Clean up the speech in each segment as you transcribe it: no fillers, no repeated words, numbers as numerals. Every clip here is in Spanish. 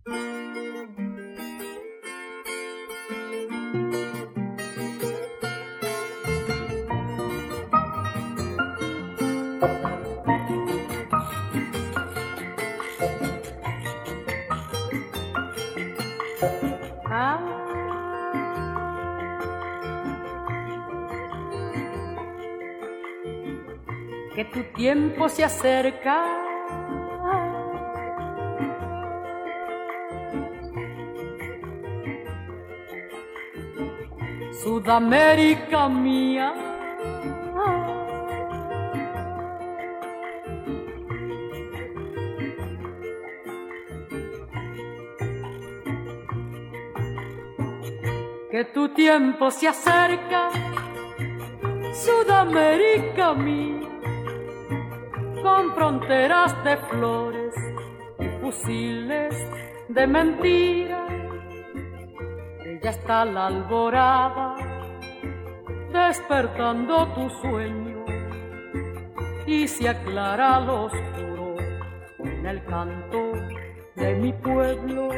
Que tu tiempo se acerca, Sudamérica mía. Que tu tiempo se acerca, Sudamérica mía, con fronteras de flores y fusiles de mentira. Ya está la alborada despertando tu sueño y se aclara lo oscuro en el canto de mi pueblo.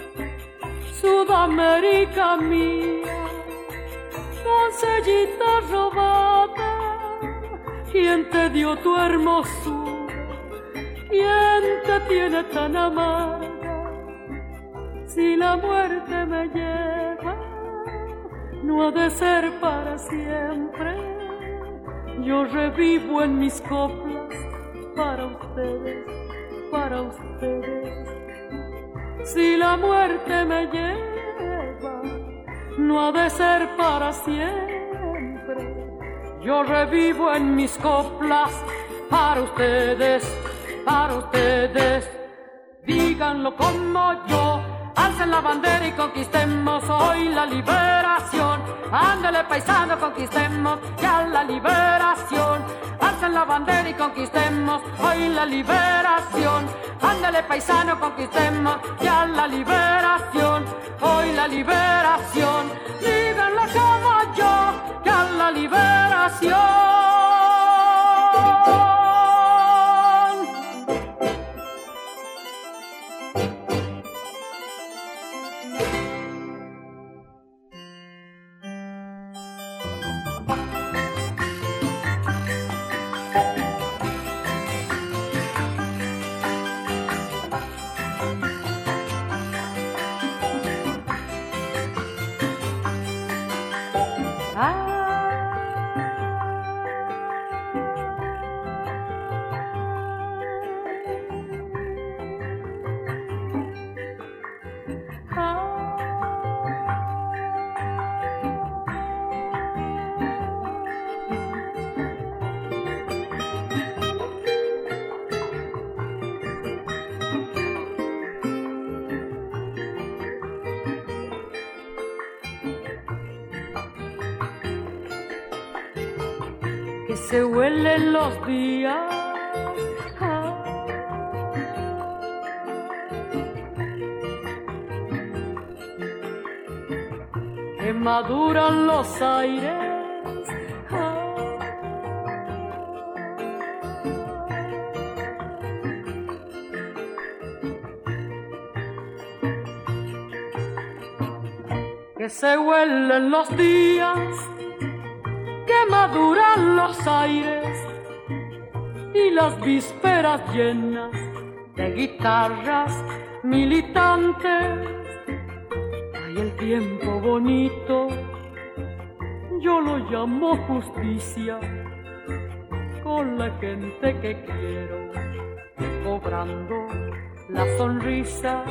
Sudamérica mía, doncellita robada, ¿quién te dio tu hermosura? ¿Quién te tiene tan amarga? Si la muerte me lleva, no ha de ser para siempre. Yo revivo en mis coplas para ustedes, para ustedes. Si la muerte me lleva, no ha de ser para siempre. Yo revivo en mis coplas para ustedes, para ustedes. Díganlo como yo, alcen la bandera y conquistemos hoy la liberación. Ándale paisano, conquistemos ya la liberación. Alcen la bandera y conquistemos hoy la liberación. Ándale paisano, conquistemos ya la liberación. Hoy la liberación. Díganlo como yo, ya la liberación. Que se huelen los días, que maduran los aires, que se huelen los días, que maduran los aires y las vísperas llenas de guitarras militantes. Hay el tiempo bonito, yo lo llamo justicia, con la gente que quiero, cobrando la sonrisa.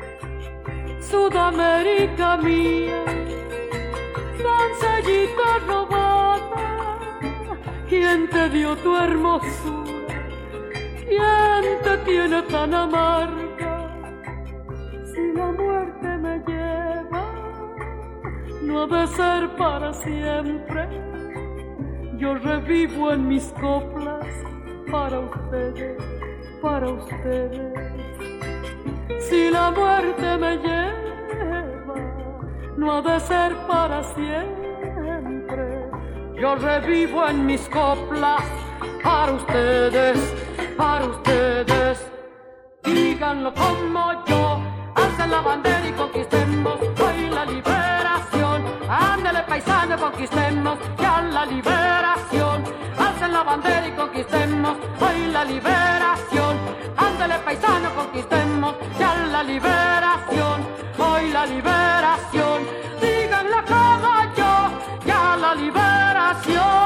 Sudamérica mía, doncellita robada, ¿quién te dio tu hermosura? ¿Quién te tiene tan amarga? Si la muerte me lleva, no ha de ser para siempre. Yo revivo en mis coplas para ustedes, para ustedes. Si la muerte me lleva, no ha de ser para siempre. Yo revivo en mis coplas para ustedes, para ustedes. Díganlo como yo, alcen la la bandera y conquistemos hoy la liberación. Ándele paisano, conquistemos ya la liberación. Alcen la bandera y conquistemos hoy la liberación. Ándele paisano, conquistemos ya la liberación. Hoy la liberación. Díganle como yo, ya la liberación.